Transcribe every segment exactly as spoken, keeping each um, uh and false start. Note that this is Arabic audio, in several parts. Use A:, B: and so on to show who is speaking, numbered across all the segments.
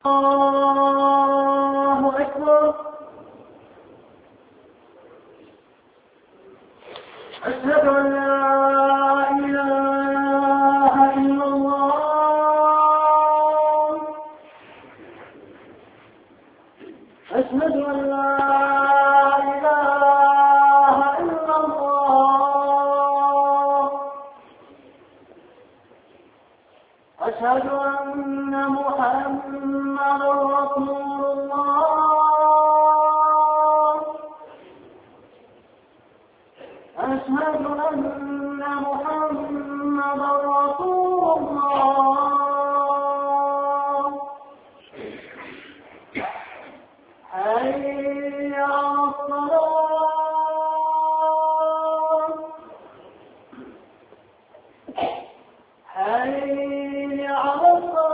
A: الله أكبر. أشهد أن لا إله إلا الله. أشهد أن لا إله إلا الله. أشهد أن محمدا رسول الله. أشهد أن محمدا رسول الله. حي على الصلاة. حي على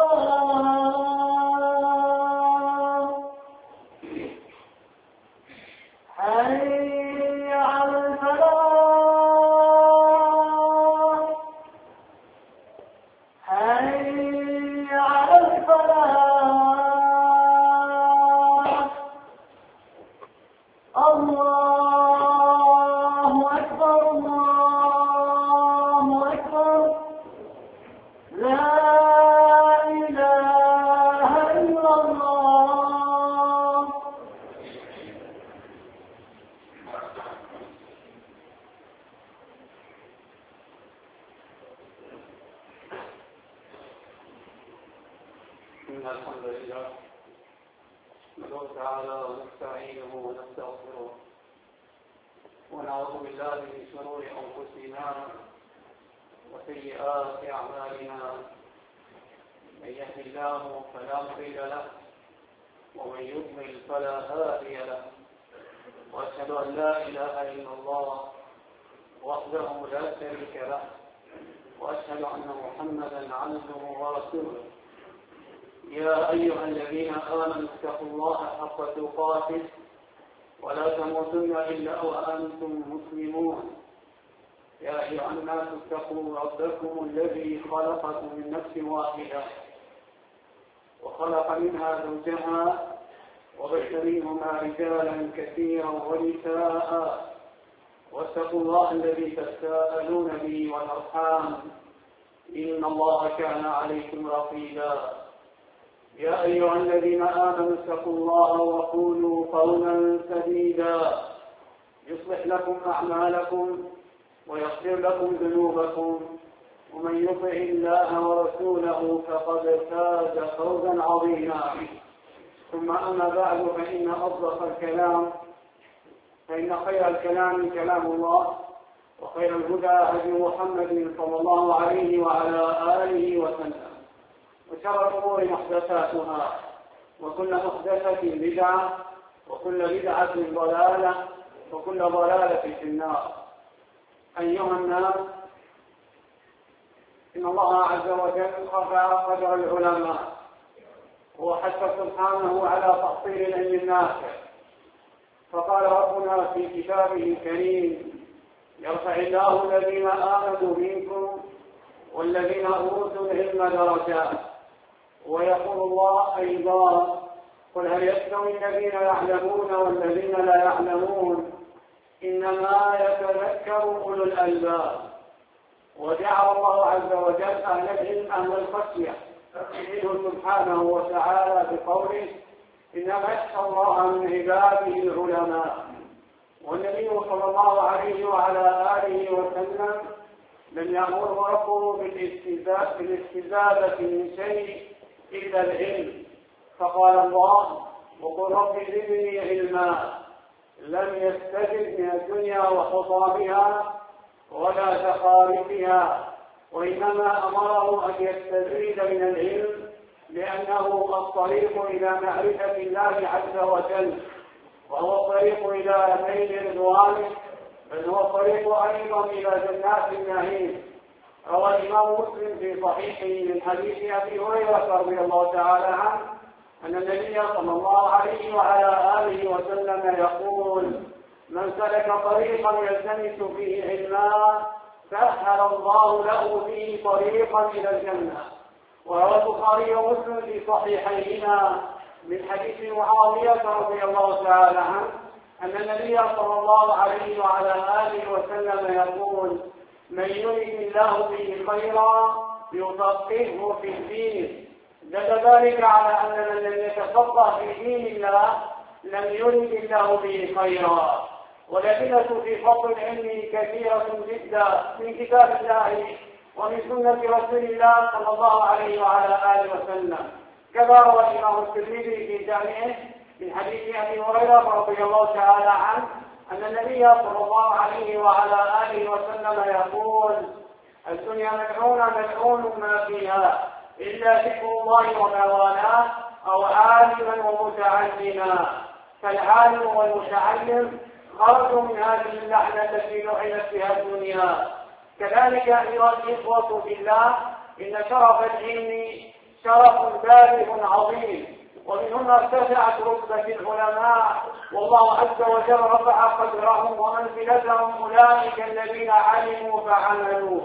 A: الصلاة. حي على الفلاح. حي على الفلاح. الله أكبر. الله أكبر. لا إله إلا الله.
B: إن الحمد لله نحمده تعالى ونستعينه ونستغفره ونعوذ بالله من شرور أنفسنا وسيئات أعمالنا. من يهد الله فلا مضل له ومن يضلل فلا هادي له. وأشهد أن لا إله إلا الله وحده لا شريك له. وأشهد أن محمدا عبده ورسوله. يا أيها الذين آمنوا اتقوا الله حق تقاته ولا تموتن إلا وأنتم مسلمون. يا أيها الناس اتقوا ربكم الذي خلقكم من نفس واحدة وخلق منها زوجها وبث منهما رجالا كثيرا ونساء. واتقوا الله الذي تساءلون به والأرحام إن الله كان عليكم رقيبا. يا أيها الذين آمنوا اتقوا الله وقولوا قولا سديدا يصلح لكم أعمالكم ويغفر لكم ذنوبكم ومن يطع الله ورسوله فقد فاز فوزا عظيما. ثم أما بعد فإن أصدق الكلام فإن خير الكلام كلام الله وخير الهدى هدي محمد صلى الله عليه وعلى آله وسلم. وشر الأمور محدثاتها وكل محدثة بدعة وكل بدعة ضلالة وكل ضلالة في النار. أيها الناس، إن الله عز وجل رفع قدر العلماء وحث سبحانه على تحصيل العلم النافع. فقال ربنا في كتابه الكريم: يرفع الله الذين آمنوا منكم والذين أوتوا العلم درجات. ويقول الله أيضا: قل هل يستوي الذين يعلمون والذين لا يعلمون إنما يتذكر أولو الألباب. وجعل الله عز وجل أهل العلم أهل الخشية منه سبحانه وتعالى بقوله: إنما يخشى الله من عباده العلماء. والنبي صلى الله عليه وعلى آله وسلم لم يأمره ربه بالاستزادة من شيء إلا العلم. فقال الله: وقل رب زدني علما. لم يستجد من الدنيا وحطامها ولا زخارفها، وإنما أمره أن يستزيد من العلم لأنه الطريق إلى معرفة الله عز وجل، وهو الطريق إلى نيل رضوانه، بل هو الطريق أيضا إلى جنات النعيم. روى الإمام مسلم في صحيحه من حديث أبي هريرة رضي الله تعالى عنه أن النبي صلى الله عليه وعلى آله وسلم يقول: من سلك طريقا يلتمس فيه علما سهل الله له به طريقا إلى الجنة. وروى البخاري ومسلم في صحيحيهما من حديث معاوية رضي الله تعالى عنه أن النبي صلى الله عليه وعلى آله وسلم يقول: من يرد الله به خيرا يفقهه في الدين. دل ذلك على أن من لم يتفقه في دين الله لم يرد الله به خيرا. والأدلة في فضل العلم كثيرة جدا من كتاب الله ومن سنة رسول الله صلى الله عليه وعلى آله وسلم، كما روى الإمام الترمذي في جامعه من حديث أبي هريرة رضي الله تعالى عنه أن النبي صلى الله عليه وعلى آله وسلم يقول: الدنيا ملعونة ملعون ما فيها إلا ذكر الله وما والاه أو عالما ومتعلما. فالعالم والمتعلم خرجوا من هذه اللعنة التي لعنت بها الدنيا. كذلك أيها الإخوة في الله، إن شرف العلم شرف بالغ عظيم، ومن هنا ارتفعت رتبة العلماء، والله عز وجل رفع قدرهم ومنزلتهم. أولئك الذين علموا فعملوا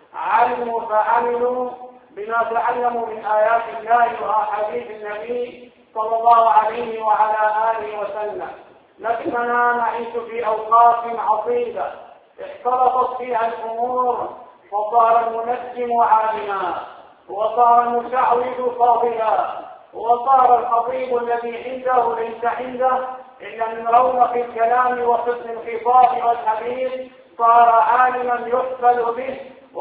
B: علموا فعملوا بما تعلموا من آيات الله وأحاديث النبي صلى الله عليه وعلى آله وسلم. لكننا نعيش في أوقات عصيبة اختلطت فيها الأمور، فصار المنجم عالما، وصار المشعوذ فاضلا، وصار الخطيب الذي عنده ليس عنده إلا من رونق الكلام وحسن الخطاب والحديث صار عالما يحفل به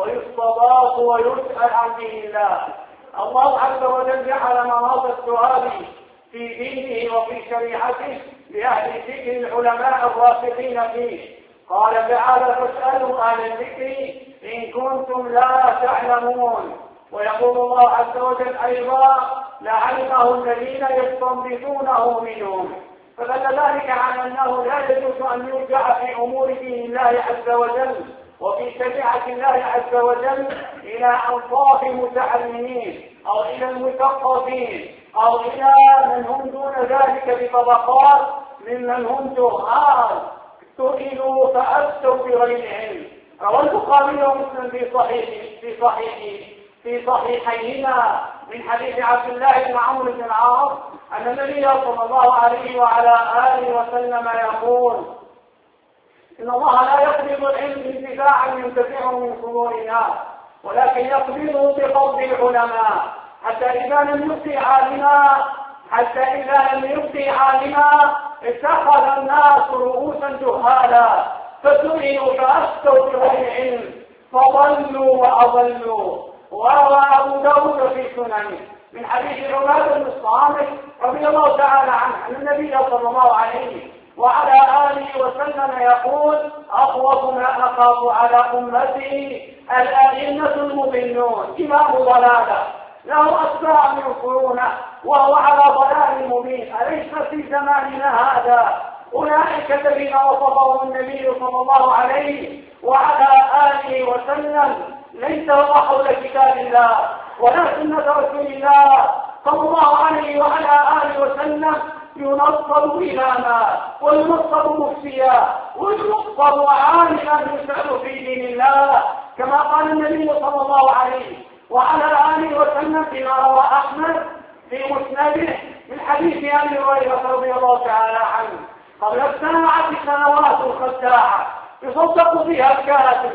B: ويستضاف ويسأل عن دين الله. الله عز وجل جعل مناط السؤال في دينه وفي شريعته لأهل ذكر العلماء الراسخين فيه. قال تعالى: فاسألوا أهل الذكر إن كنتم لا تعلمون. ويقول الله عز وجل أيضا: لعلمه الذين يستنبطونه منهم. فدل ذلك على أنه لا يجوز أن يرجع في أمور دين الله عز وجل وفي شريعة الله عز وجل إلى أنصاف المتعلمين أو إلى المثقفين أو إلى من هم دون ذلك بطبقات ممن هم جهال سئلوا فأفتوا بغير علم. روى البخاري ومسلم في صحيح في صحيح في صحيحيهما من حديث عبد الله بن عمرو بن العاص أن النبي صلى الله عليه وعلى آله وسلم يقول: إن الله لا يقبض العلم انتفاعا ينتفع من صدور الناس، ولكن يقبضه بقبض العلماء، حتى إذا لم يبقي عالما حتى إذا لم يبقي عالما اتخذ الناس رؤوسا جهالا فسئلوا فأفتوا بغير علم فضلوا وأضلوا. وروى أبو داود في سننه من حديث عبادة بن الصامت رضي الله تعالى عنه أن النبي صلى الله عليه وعلى آله وسلم يقول: أخوف ما أخاف على أمتي الأئمة المضلون، إمام ضلالة له أتباع ينصرونه وهو على ضلال مبين. أليس في زماننا هذا أولئك الذين وصفهم النبي صلى الله عليه وعلى آله وسلم ليس هو حول كتاب الله ولا سنة رسول الله صلى الله عليه وعلى آله وسلم ينصب إماما وينصب مفتيا وينصب عالما يسأل في دين الله، كما قال النبي صلى الله عليه وعلى آله وسلم فيما روى أحمد في مسنده من حديث أبي هريرة رضي الله تعالى عنه: قبل الساعة سنوات خداعة يصدق فيها الكاتب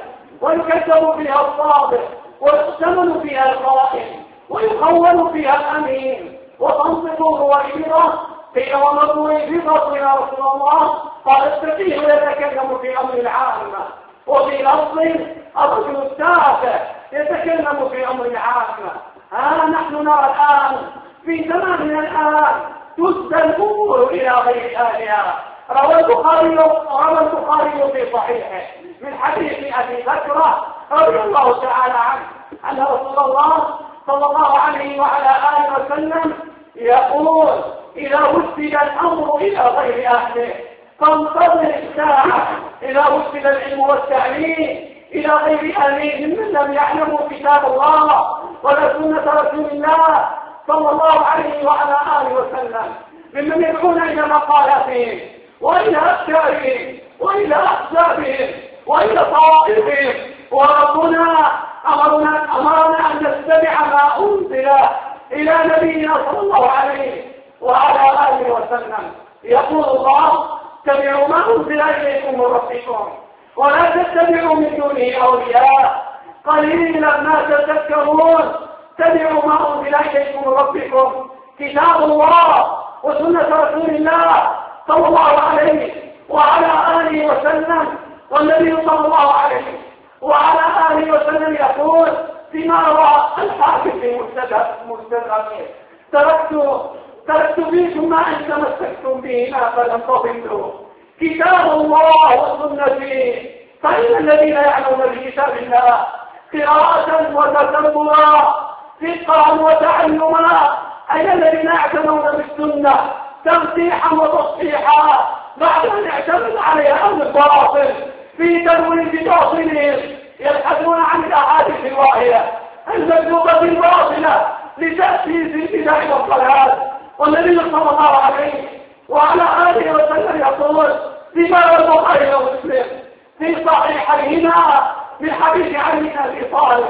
B: ويكذب فيها الصادق ويؤتمن فيها الخائن ويخون فيها الأمين وتنطق الوعيرة. قيل: وما الوعيرة يا رسول الله؟ قال: السفيه يتكلم في أمر العامة. وفي لفظ: الرجل التافه يتكلم في أمر العامة. ها نحن نرى الآن في زماننا الآن تسدى الأمور إلى غير أهلها. روى البخاري روى البخاري في صحيحه من حديث أبي بكر رضي الله تعالى عنه أن رسول الله صلى الله عليه وعلى آله وسلم يقول: إذا وسد الأمر إلى غير أهله فانتظر الساعة. إذا وسد العلم والتعليم إلى غير أهله من لم يعلموا كتاب الله ولا سنة رسول الله صلى الله عليه وعلى آله وسلم، ممن يدعون إلى مقالاتهم وإلى أفكارهم وإلى أحزابهم وإلى طوائفهم. وربنا أمرنا, أمرنا أن نتبع ما أنزل إلى نبينا صلى الله عليه وعلى آله وسلم. يقول الله: اتبعوا ما أنزل إليكم من ربكم ولا تتبعوا من دونه أولياء قليلا ما تذكرون. اتبعوا ما أنزل إليكم من ربكم كتاب الله وسنة رسول الله صلى الله عليه وعلى آله وسلم. والنبي صلى الله عليه وعلى آله وسلم يقول فيما روى الحاكم في مستدركه: تركت تركت فيكم ما إن تمسكتم بهما فلن تضلوا كتاب الله وسنتي. فإن الذين يعلمون بكتاب الله قراءة وتدبرا فقها وتعلما، أي الذين يعتنون بالسنة تمسيحا وتصحيحا بعد أن اعتمد عليها أهل الباطل في تدوين باطلهم، يبحثون عن الأحاديث الواهية المكذوبة الباطلة لتأسيس البدع والضلال. والنبي صلى الله عليه وعلى آله وسلم يقول فيما روى البخاري ومسلم في صحيحيهما من حديث علي بن أبي طالب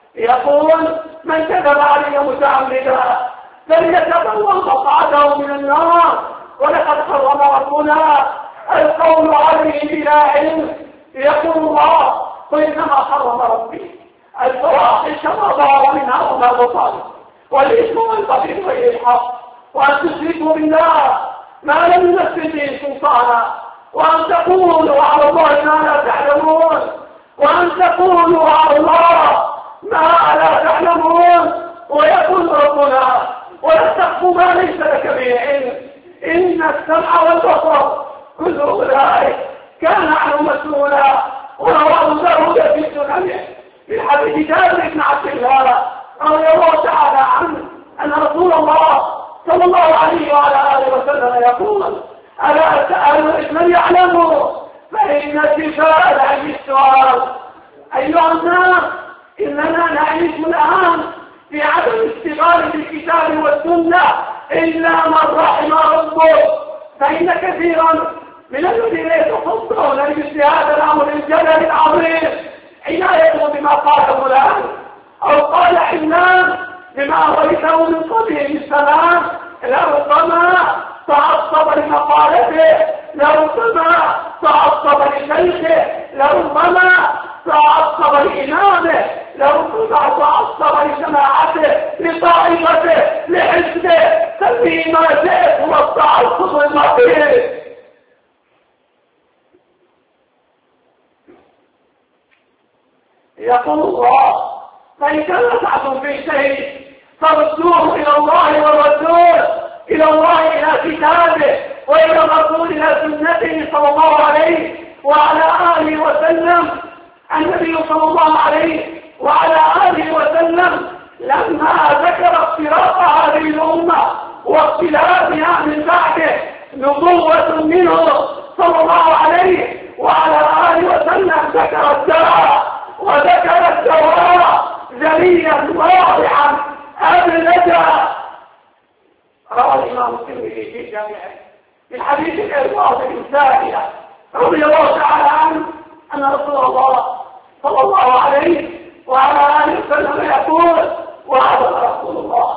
B: يقول: من كذب علي متعمدا فليتبوأ مقعده من النار ولقد حرم ربنا القول عليه بلا علم. يقول الله: وإنما حرم ربي الفواحش ما ظهر منها وما بطن والإثم والبغي بغير الحق وأن تشركوا بالله ما لم ينزل به سلطانا وأن تقولوا على الله ما لا تعلمون وأن تقولوا على الله ما لا تعلمون. ويقول ربنا: ولا تخف ما ليس لك به علم إن السمع والبصر كل أولئك كان عنه مسؤولا. ورواه داود في سننه من حديث جابر بن عبد الله رضي الله تعالى عنه أن رسول الله صلى الله عليه وعلى آله وسلم يقول: ألا سألوا من يعلموا فإن شفاء العلم السؤال. أيها الناس، إننا نعيش الآن في عدم الاشتغال بالكتاب والسنة إلا من رحم ربه، فإن كثيرا من الذين يتصدرون لمثل هذا الأمر الجلل العظيم عنايته بما قال فلان أو قال علان بما ورثه من قبله السلام، لربما تعصب لمقالته، لربما تعصب لشيخه، لربما تعصب لإمامه، لربما تعصب لجماعته، لطائفته، لحزبه. سميه ما شئت، هو التعصب المطير. يقول الله: فإن تنازعتم في شيء فردوه إلى الله والرسول، إلى الله إلى كتابه وإلى الرسول إلى سنته صلى الله عليه وعلى آله وسلم. النبي صلى الله عليه وعلى آله وسلم لما ذكر افتراق هذه الأمة واختلافها من بعده نبوة منه صلى الله عليه وعلى آله وسلم ذكر الداء وذكر الدواء جليا واضحا أبلجا. روى الإمام الترمذي في جامعه من حديث الإرباط بن سارية رضي الله تعالى عنه أن رسول الله صلى الله عليه وعلى آله وسلم يقول: وعد رسول الله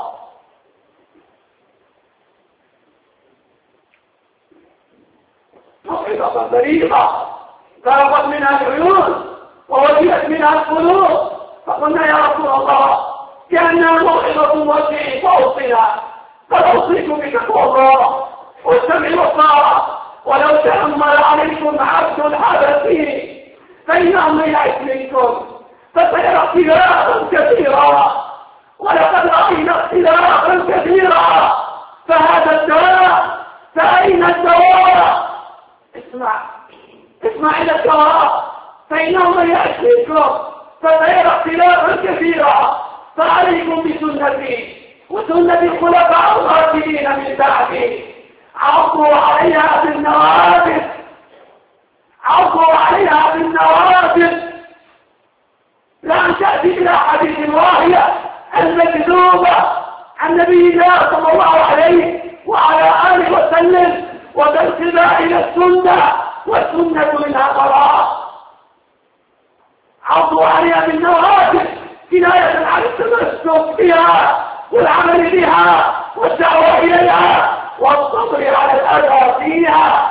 B: موعظة بليغة ذرفت منها العيون ووجلت منها القلوب. فقلنا: يا رسول الله، كأنها موعظة موجه فأوصنا، فأوصيكم بتقوى الله والسمع والطاعة. ولو تأمل عليكم عبد الحبشي فإنه من يعش منكم فسيرى اختلافا كثيرا، ولقد رأينا اختلافا كثيرا، فهذا الدواء. فأين الدواء؟ اسمع اسمع إلى الدواء، فإنه من يعش منكم فسيرى اختلافا كثيرا، فعليكم بسنتي وسنة الخلفاء الراشدين من بعدي، عضوا عليها بالنوافذ، عضوا عليها بالنوافذ، لا تأتي إلى حديث واهية المكذوبة عن نبي الله صلى الله عليه وعلى آله وسلم، وتنسبها إلى السنة، والسنة منها براء. عضوا عليها بالنوافذ
C: كناية عن التمسك بها والعمل بها والدعوة إليها والصبر على الأذى فيها.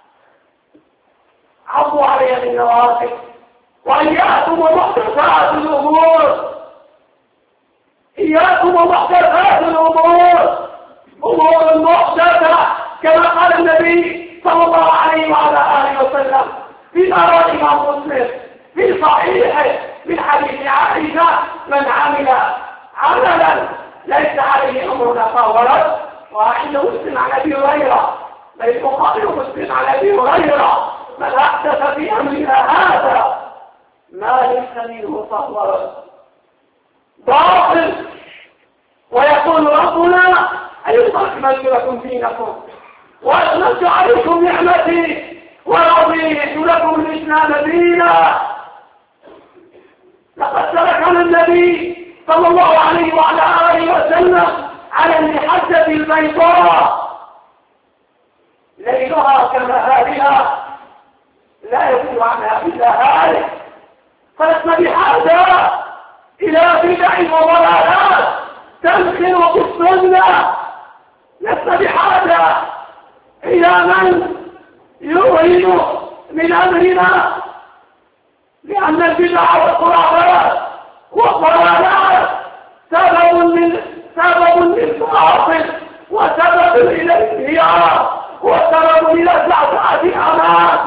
C: عضوا عليها بالنوافل وإياكم ومحدثات الأمور، إياكم ومحدثات الأمور، أمور محدثة كما قال النبي صلى الله عليه وعلى آله وسلم فيما روى الإمام مسلم في صحيحه من حديث عائشة: من عمل عملا ليس عليه أمرنا فهو رد. وعنده مسلم عن أبي هريرة، بل البخاري ومسلم عن أبي هريرة: من أحدث في أمرنا هذا ما ليس منه فهو رد. باطل. ويقول ربنا: اليوم أكملت لكم دينكم وأتممت عليكم نعمتي ورضيت لكم الإسلام دينا. لقد تركنا النبي صلى الله عليه وعلى آله وسلم على المحجة البيضاء ليلها كنهارها لا يزيد عنها إلا هالك، فلسنا بحاجة إلى بدع وضلالات تنخر بالسنة، لسنا بحاجة إلى من يوهن من أمرنا، لأن البدع والخرافات والضلالات سبب من سبب للباطل وسبب إلى الانهيار وسبب إلى زعزعة الأمان.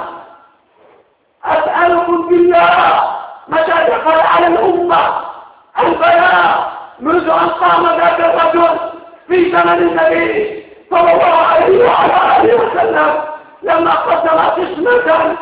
C: أسألكم بالله متى دخل على الأمة البلاء منذ أن قام ذاك الرجل في زمن النبي صلى الله عليه وعلى آله وسلم لما قسم قسمة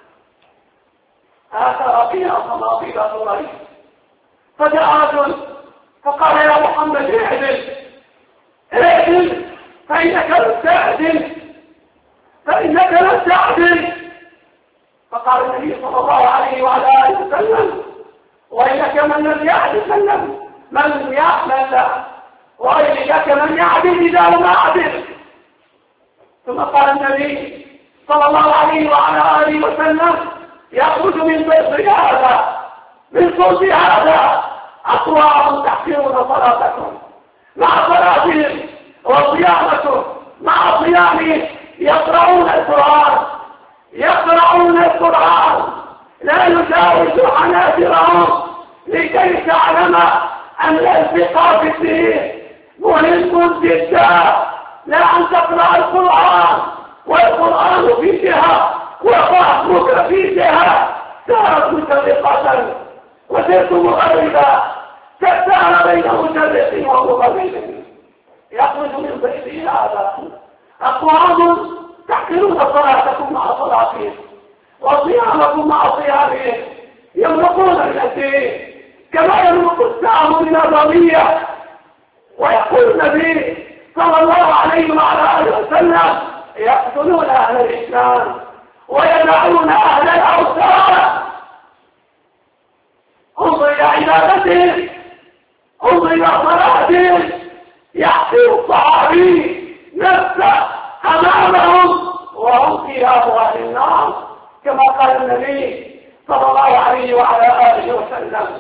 C: آثر فيها صناديد قريش، فجاء رجل فقال: يا محمد اعدل اعدل فإنك لم تعدل فإنك لم تعدل. فقال النبي صلى الله عليه وعلى آله وسلم: وإنك من لم يعدل من لم من لم يعمل وإنك من يعدل إذا لم أعدل. ثم قال النبي صلى الله عليه وعلى آله وسلم: يخرج من بيت هذا من صوت هذا أقوام تحقرون صلاتكم مع صلاتهم وصيامكم مع صيامهم، يقرؤون القرآن يقرؤون القرآن لا يجاوز حناجرهم، لكي تعلم أن الالتقاء في الدين مهم جدا. لا أن تقرأ القرآن والقرآن في جهة وفهمك في جهة، سارت متفقة وسرت مغربا كالسهر بين مشرق ومغرب. يخرج من بيته هذا أقوام تحقرون صلاتكم مع صلاتهم وصيامكم مع صيامهم، يملكون من الدين كما يملك السهم من الرمية. ويقول النبي صلى الله عليه وعلى آله وسلم: يقتلون أهل الإسلام ويدعون أهل الأوثان. انظر إلى عبادتهم، انظر إلى صلاتهم. يحقر الصحابي نفسه أمامهم وهم ثياب أهل النار، كما قال النبي صلى الله عليه وعلى آله وسلم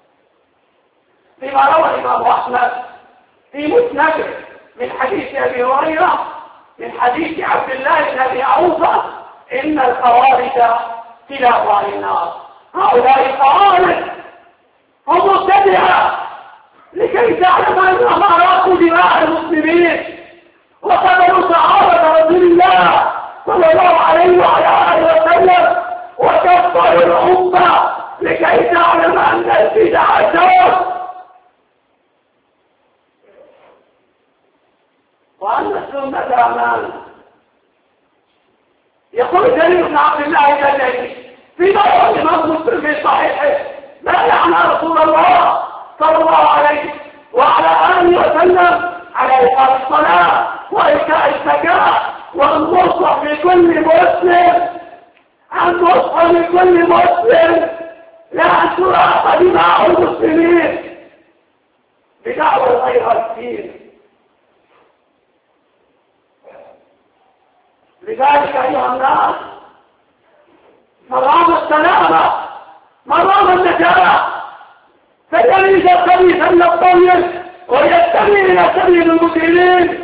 C: فيما روى الإمام أحمد في مسنده من حديث أبي هريرة من حديث عبد الله بن أبي أوفى: إن الخوارج كلاب أهل النار. هؤلاء الخوارج هم مبتدعة، لكي تعلم أنهم أراقوا دماء المسلمين وقتلوا صحابة رسول الله صلى الله عليه وعلى آله وسلم وكفروا الأمة، لكي تعلم أن البدع شر وأن السنة أمان. يقول جرير بن عبد الله البجلي في رواه الإمام مسلم في صحيحه: ما لعن رسول الله صلى الله عليه وعلى آله وسلم على إقام الصلاة وإيتاء الزكاة والنصح لكل مسلم، النصح لكل مسلم، لا أن تراق دماء المسلمين بدعوى غير الدين. لذلك أيها الناس، مرام السلامة مرام النجاة فيميز الخبيث من الطيب ويتبع إلى سبيل المسلمين.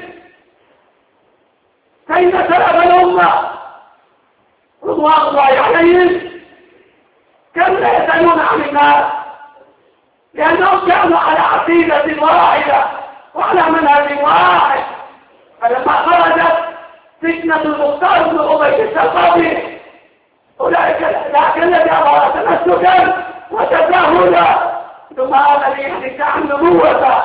C: فإن سلف الأمة رضوان الله عليهم كانوا لا يسألون عن الناس لأنهم كانوا على عقيدة واحدة وعلى منهج واحد. فلما خرجت فتنة المختار بن أبي الثقفي أولئك ذاك الذي أظهر تمسكا وتجاهلا ثم هذا الذي ادعى النبوة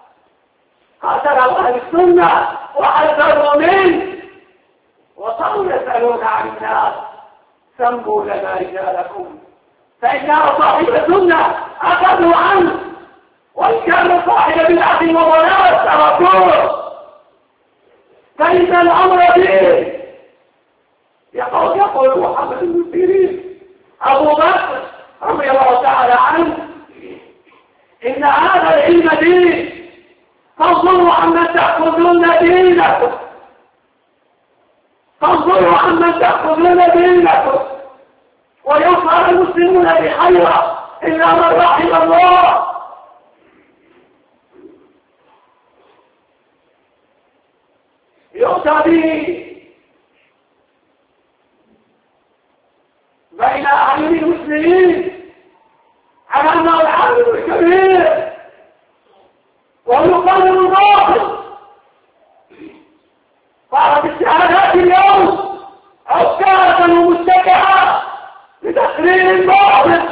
C: قاتله أهل السنة وحذروا منه وصاروا يسألون عن الناس سموا لنا رجالكم فإن صاحب السنة أخذوا عنه وإن كان صاحب بدعة وضلال تركوه. فإن الأمر به يقول يقول محمد بن سيرين أبو بكر رضي الله تعالى عنه إن هذا العلم دين فانظروا عمن تأخذون دينكم فانظروا عمن تأخذون دينكم ويصار المسلمون بحيرة إلا من رحم الله. يؤتى به بين أعين المسلمين على أنه العالم الكبير ويقال الباطل. صارت الشهادات اليوم عكازا ومتكئة لتقرير الباطل.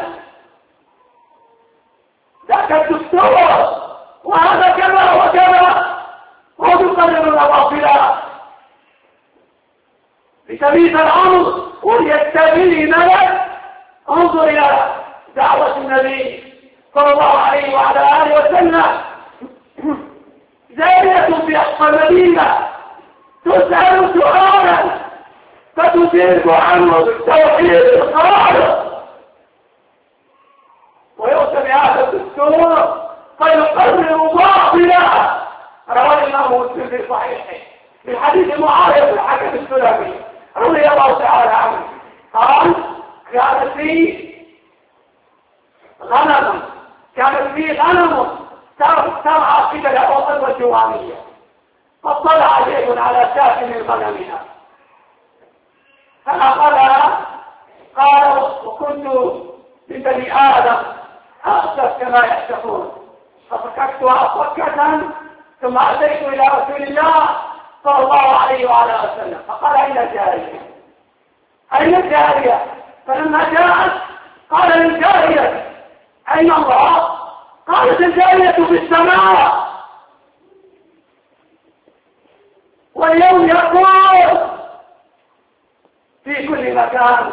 C: ذاك الدستور وهذا كذا وكذا وتقرر الأباطلة لتبيت الأمر وليستبين لك. انظر إلى دعوة النبي صلى الله عليه وعلى آله وسلم جارية في أقصى المدينة تسأل سؤالا فتجيب عنه بالتوحيد الخالص ويؤتى بهذا الدستور فيقرر باطلا. روى الإمام مسلم في صحيحه في حديث معاوية بن الحكم السلمي رضي الله تعالى عنه قال كانت في غنم كانت في غنم ترعى قبل أوطن والجوانية فاطلع شيء على شاة من غنمها فأخذها قال وكنت من بني آدم أخشف كما يحشفون ففككتها فكة ثم أتيت إلى رسول الله صلى الله عليه وعلى وسلم فقال أين الجارية أين الجارية فلما جاءت قال للجارية أين الله قالت الجارية في السماء. واليوم يقول في كل مكان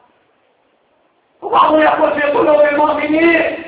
C: وبعضهم يقول في قلوب المؤمنين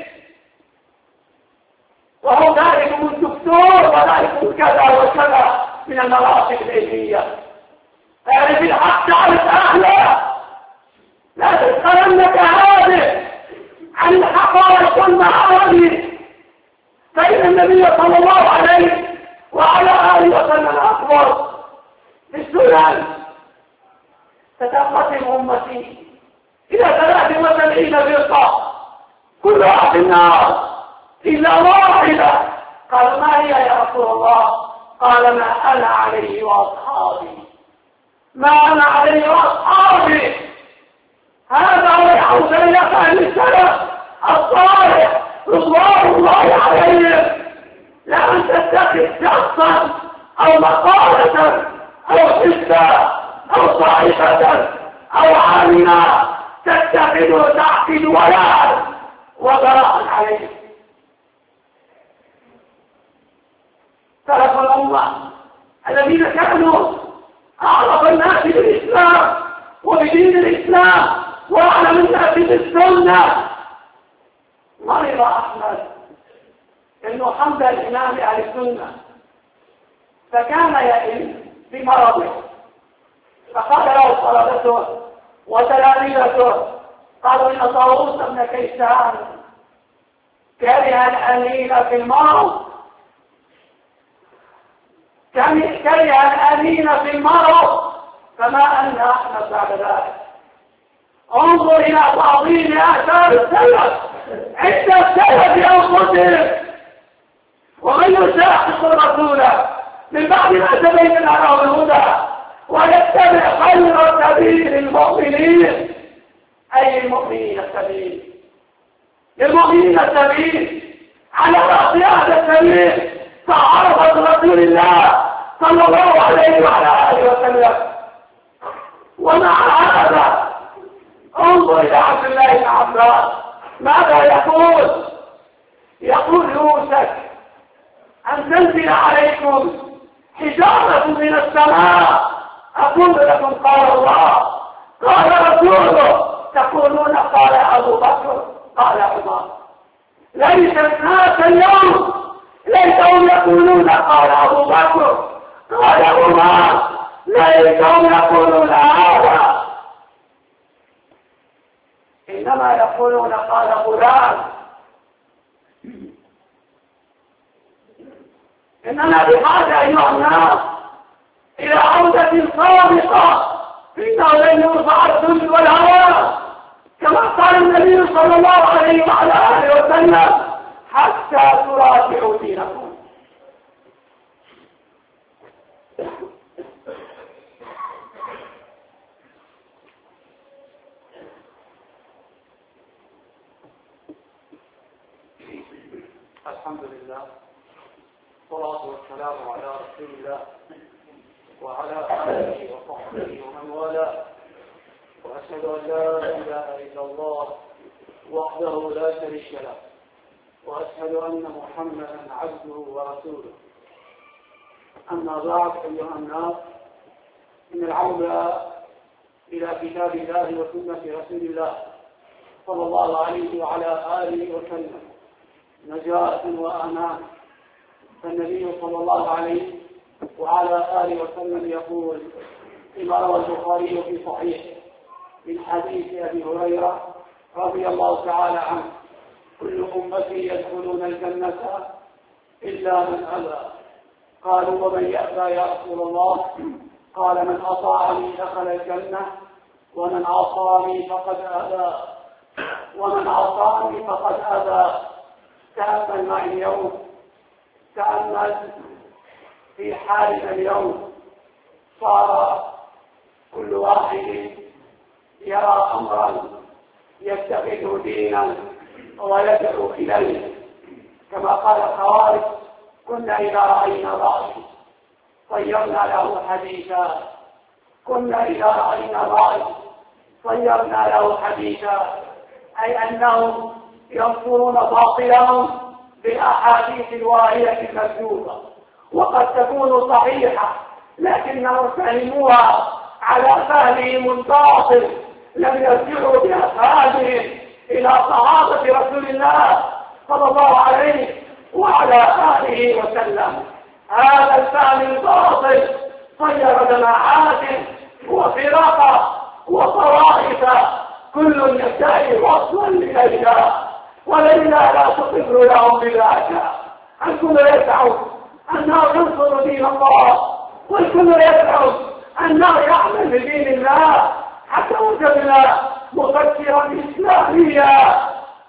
C: وهو ذلك من الدكتور وذلك من كذا وكذا من المراتب العلمية. يعني في الحق تعرف أهله لا تسألنك هذه عن الحقائق والمعاني فإن النبي صلى الله عليه وعلى آله وسلم أخبر في السنن تتقسم أمتي إلى ثلاث وسبعين فرقة كلها في النار إلا واحدة. قال ما هي يا رسول الله قال ما أنا عليه وأصحابي ما أنا عليه وأصحابي. هذا هو يعود إلى أهل السلف الصالح رضوان الله عليهم. لا أن تتخذ شخصا أو مقالة أو حزبا أو طائفة أو عاملا تتخذ وتعقد ولاء وبراء عليه. سلف الأمة الذين كانوا أعرف الناس بالإسلام وبدين الإسلام وأعلم الناس بالسنة. مرض أحمد بن حنبل الإمام أهل السنة فكان يئن بمرضه فقال له طلبته وتلاميذه قالوا إن طاووس بن كيسان كره الأنين في المرض كره الأنين في المرض فما أن أحمد بعد ذلك. انظر إلى تعظيم آثار السلف عند السلف أنفسهم. ومن يشاقق الرسول من بعد ما تبين له الهدى ويتبع خير سبيل المؤمنين، أي المؤمنين السبيل، المؤمنين السبيل على رأس هذا السبيل صحابة رسول الله صلى الله عليه وعلى آله وسلم. ومع هذا انظر إلى عبد الله بن عباس ماذا يقول؟ يقول يوشك أن تنزل عليكم حجارة من السماء، أقول لكم قال الله قال رسوله، تقولون قال أبو بكر قال عمر. ليس الناس اليوم ليسهم يقولون قال أبو بكر قال عمر، ليسهم يقولون هذا، إنما يقولون قال فلان. إننا بحاجة أيها الناس إلى عودة صادقة إنه لن يرفع الذل والهوى كما قال النبي صلى الله عليه وعلى آله وسلم حتى تراجعوا دينكم.
B: الحمد لله والصلاة والسلام على رسول الله وعلى آله وصحبه ومن والاه، وأشهد أن لا إله إلا الله وحده لا شريك له، وأشهد أن محمدا عبده ورسوله. أما بعد أيها الناس، إن العودة إلى كتاب الله وسنة رسول الله صلى الله عليه وعلى آله وسلم نجاة وأمان. فالنبي صلى الله عليه وعلى آله وسلم يقول فيما روى البخاري في صحيحه من حديث أبي هريرة رضي الله تعالى عنه: كل أمتي يدخلون الجنة إلا من أبى. قالوا: ومن يأبى يا رسول الله؟ قال: من أطاعني دخل الجنة ومن عصاني فقد أبى ومن عصاني فقد أبى. تأمل معي اليوم، تأمل في حالنا اليوم. صار كل واحد يرى أمرا يتخذه دينا ويدعو إليه، كما قال الخوارج: كنا إذا رأينا رأي صيرنا له حديثا كنا إذا رأينا رأي صيرنا له حديثا أي أنهم ينصرون باطلهم بالأحاديث الواهية المكذوبة، وقد تكون صحيحة لكنهم فهموها على فهمهم الباطل، لم يرجعوا بأفهامهم إلى صحابة رسول الله صلى الله عليه وعلى آله وسلم. هذا الفهم الباطل صير جماعات وفرقا وطوائف كل يدعي وصلا إليها، ولله لا تقر لهم بذلك. الكل يدعو أنه ينصر دين الله، والكل يدعو أنه يعمل بدين الله، حتى وجدنا مفكرا إسلاميا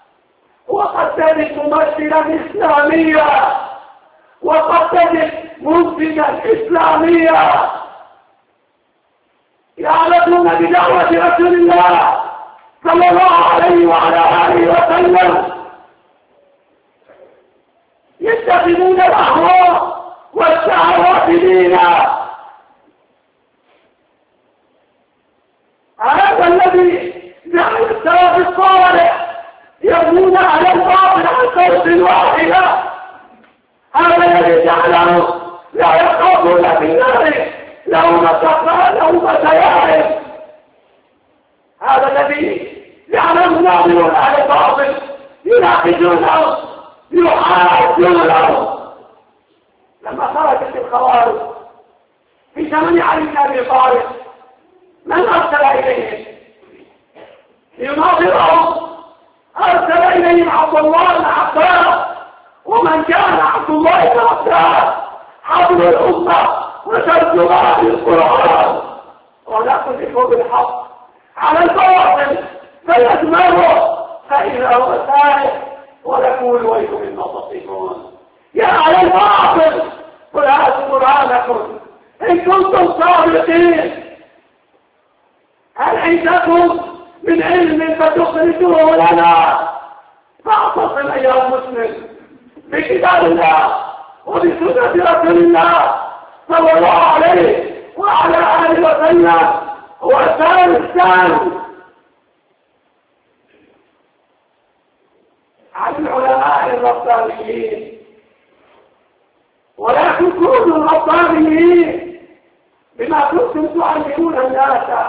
B: وقد تجد ممثلا إسلاميا وقد تجد منتجا إسلاميا يعملون بدعوة رسول الله صلى الله عليه وعلى آله وسلم، يتخذون الأهواء والشهوات دينا. هذا الذي جعل السلف الصالح يبنون على الباطل عن صوت واحدة، هذا الذي جعله لا يخافون في النار لومة لومة لائم، هذا الذي جعلهم ناظرون على الباطل يناقشونه يحاجونه. لما خرجت الخوارج في زمن علي بن ابي طالب، من ارسل اليهم ليناظرهم؟ ارسل اليهم عبد الله بن عباس، ومن كان عبد الله بن عباس حبل الامه وترجمان القران، ونقذف بالحق على الباطل فيدمره
C: فإذا هو سائل ولكم الويل مما تصفون. يا على الباطل قل هاتوا برهانكم إن كنتم صادقين. هل عندكم من علم فتخرجوه لنا؟ فاعتصم أيها المسلم بكتاب الله وبسنة رسول الله صلى الله عليه وعلى آله وسلم. وسال الثاني عن العلماء الربانيين، ولكن كونوا ربانيين بما كنتم تعلمون الناس،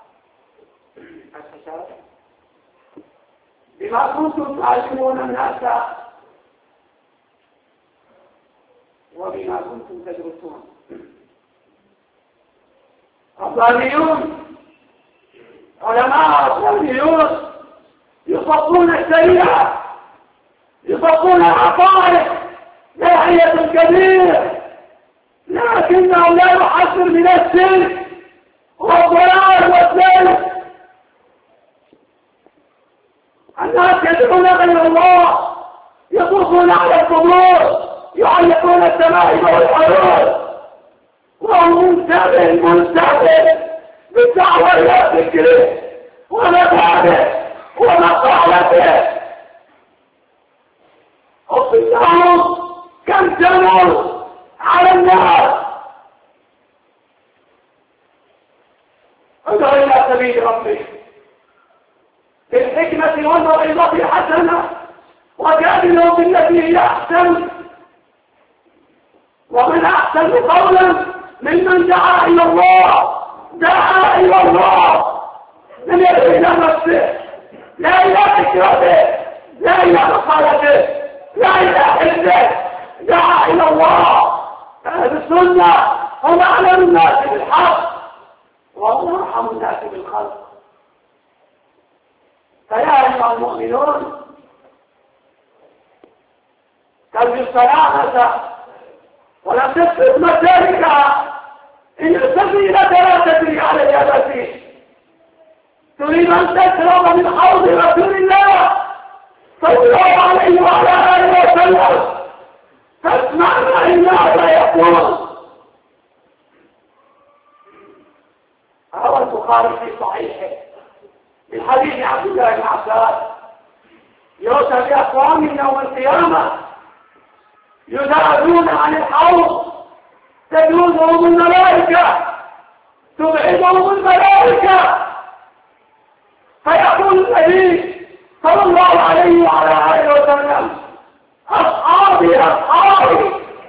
C: بما كنتم تعلمون الناس وبما كنتم تدرسون. ربانيون علماء ربانيون يصفون الشريعة، يصفون العقائد داعية كبير، لكنهم لا يحذر من الشرك والضلال والزلل. الناس يدعون غير الله، يطوفون على القبور، يعلقون التمائم والحلول، وهم منتبه منتبه بالدعوة إلى ذكره ومذهبه ومقالته. أصبحهم كم تمر على الناس. ادعو إلى سبيل ربك بالحكمة والموعظة الحسنة وجادلهم بالتي هي أحسن، ومن أحسن قولا ممن دعا إلى الله، دعا إلى الله من يدعو إلى نفسه، لا إلى فكرته، لا إلى مقالته، لا إلى حزبه، دعا إلى الله. أهل السنة هم أعلم الناس بالحق وهم أرحم الناس بالخلق. فيا أيها المؤمنون ترجو السلامة ولا تفقد مسالكها. إن السبيل لا تدري على اليابسين. تريد أن تشرب من حوض رسول الله صلى الله عليه وعلى آله وسلم، فاسمع ما إنه يقول. روى البخاري في صحيحه من حديث عبد الله بن عباس: يؤتى بأقوام يوم القيامة يذهبون عن الحوض تجوزهم الملائكة، تبعدهم الملائكة، فيقول النبي صلى الله عليه وعلى آله وسلم: أصحابي أصحابي.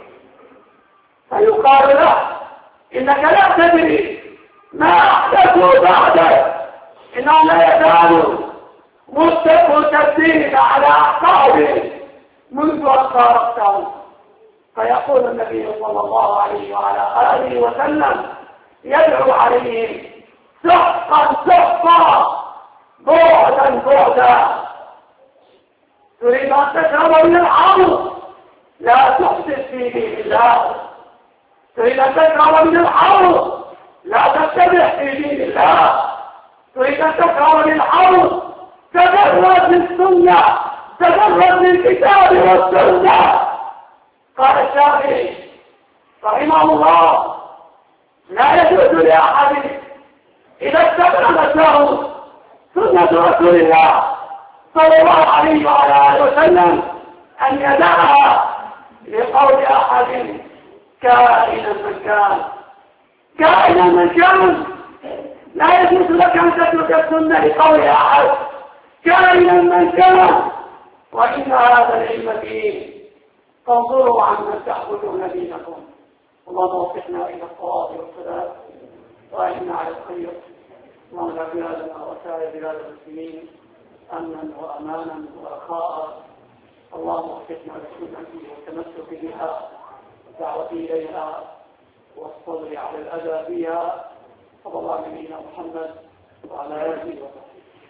C: فيقال له: إنك لا تدري ما أحدثوا بعدك، إنهم لا يزالوا مرتدين على أعقابهم منذ أن فارقتهم. فيقول النبي صلى الله عليه وعلى آله وسلم يدعو عليهم: سحقا سحقا، بعدا بعدا. تريد أن تشرب من الحوض لا تحدث في دين الله. تريد أن تشرب من الحوض لا تتبع في دين الله. تريد أن تشرب من الحوض تجرد للسنة، تجرد للكتاب والسنة. قال الشافعي رحمه الله: لا يجوز لأحد إذا استقامت له سنة رسول الله صلى الله عليه وعلى آله وسلم أن يدعها لقول أحد كائنا من كان. كائنا من كان لا يجوز لك أن تترك السنة لقول أحد كائنا من كان، وإن هذا العلم فيه. فانظروا عمن تأخذون دينكم. اللهم وفقنا إلى الصواب والسداد وأعنا على الخير. اللهم لا بلادنا وسائر بلاد المسلمين أمنا وأمانا ورخاء. اللهم وفقنا للسنة والتمسك بها والدعوة إليها والصبر على الأذى فيها. صلى الله على نبينا محمد وعلى آله وصحبه.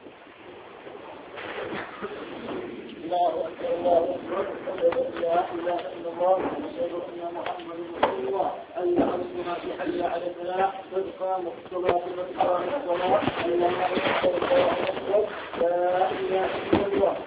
A: الله أكبر الله أكبر لا إله إلا الله أشهد أن محمدا رسول الله. أن أرسلنا في حي على الفلاح صدقا مقتضى في الصلاة والصلاة. لا إله إلا الله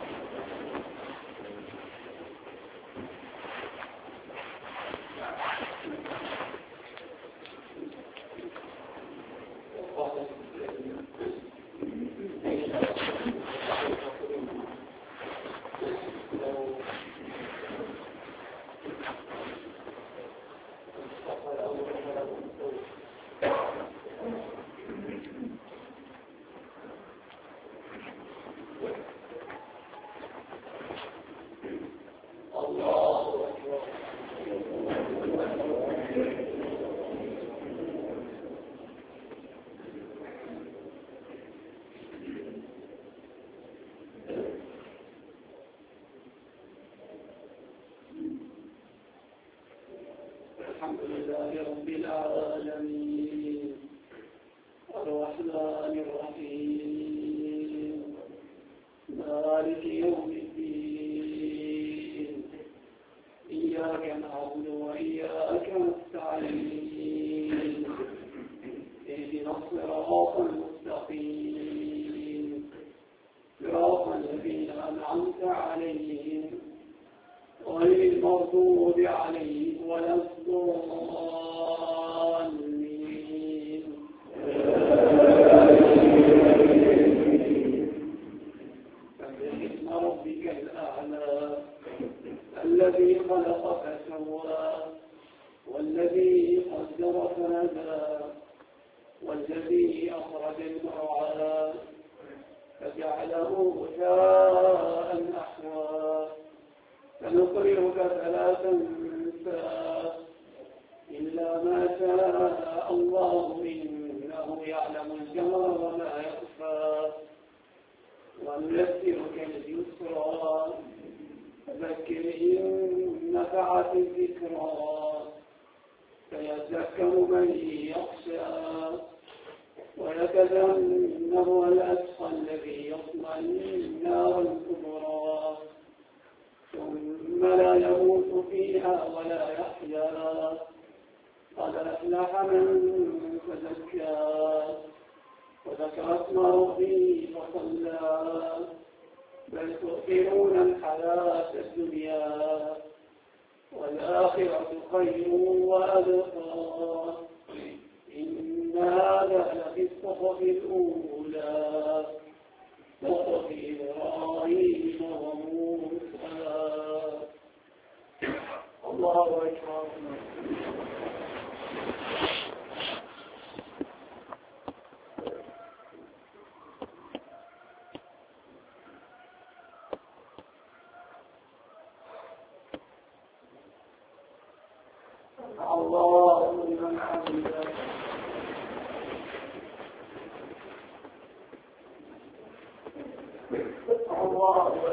C: الحمد لله رب العالمين الرحمن الرحيم مالك يوم الدين إياك نعبد وإياك نستعين اهدنا الصراط المستقيم صراط الذين أنعمت عليهم غير المغضوب عليهم ولا الضالين سبح اسم ربك الأعلى الذي خلق فسوى والذي قدر فهدى والذي أخرج المرعى فجعله غثاء أحوى سنقرئك فلا تنسى إلا ما شاء الله إنه يعلم الجهر وما يخفى ونيسرك لليسرى فذكر إن نفعت الذكرى سيذكر من يخشى ويتجنبها الأشقى الذي يصلى النار الكبرى ثم لا يموت فيها ولا يحيا قد أفلح من تزكى وذكر اسم ربه فصلى بل تؤثرون الحياة الدنيا والآخرة خير وأبقى إن هذا لفي الصحف الأولى صحف إبراهيم وموسى الله أكبر الله لمن حمده الله أكبر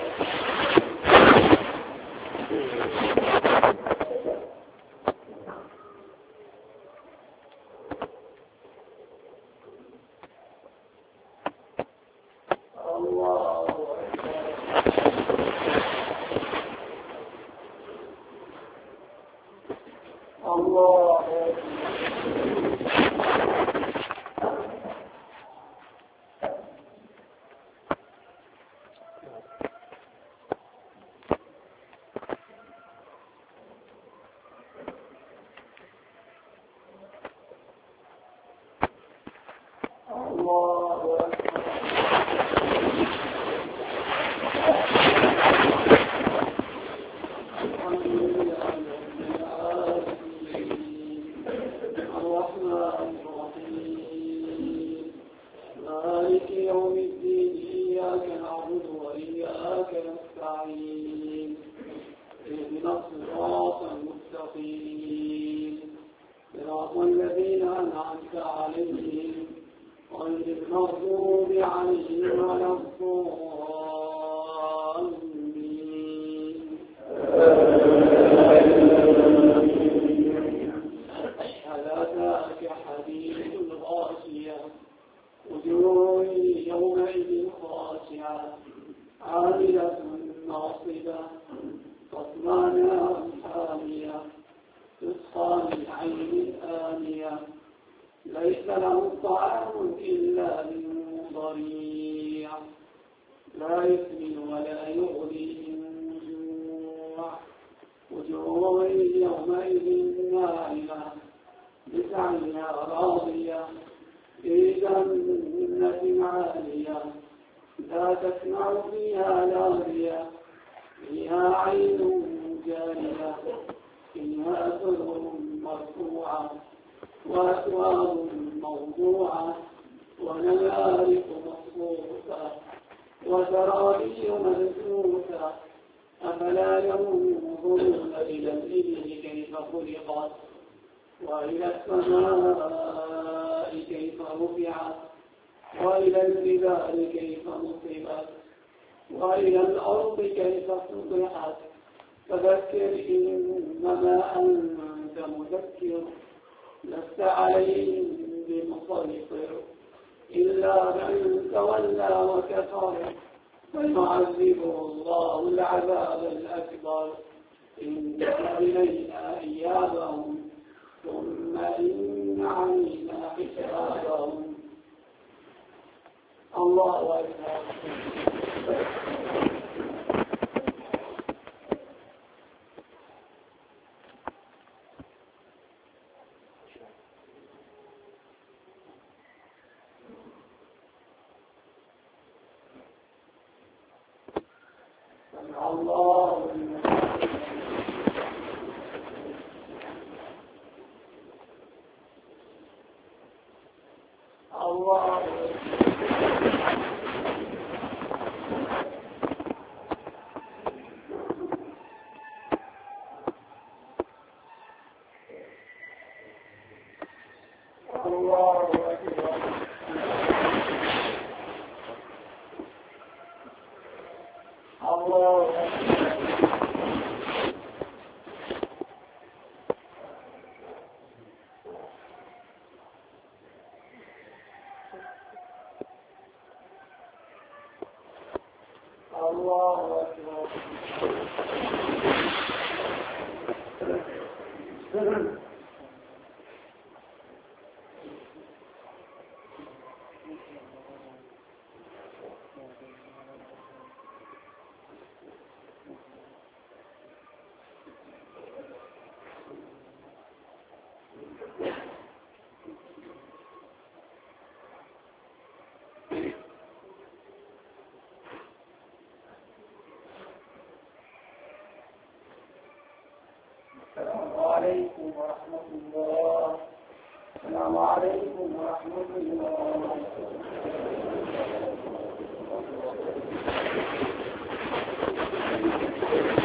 C: وإلى السماء كيف رفعت وإلى الجبال كيف نصبت وإلى الأرض كيف سطحت فذكر إنما أنت أنت مذكر لست عليهم بمسيطر إلا من تولى وكفر فيعذبه الله العذاب الأكبر إن إلينا إيابهم ثم إن علينا حسابهم. الله أكبر. الله الله السلام عليكم ورحمة الله. السلام عليكم ورحمة الله.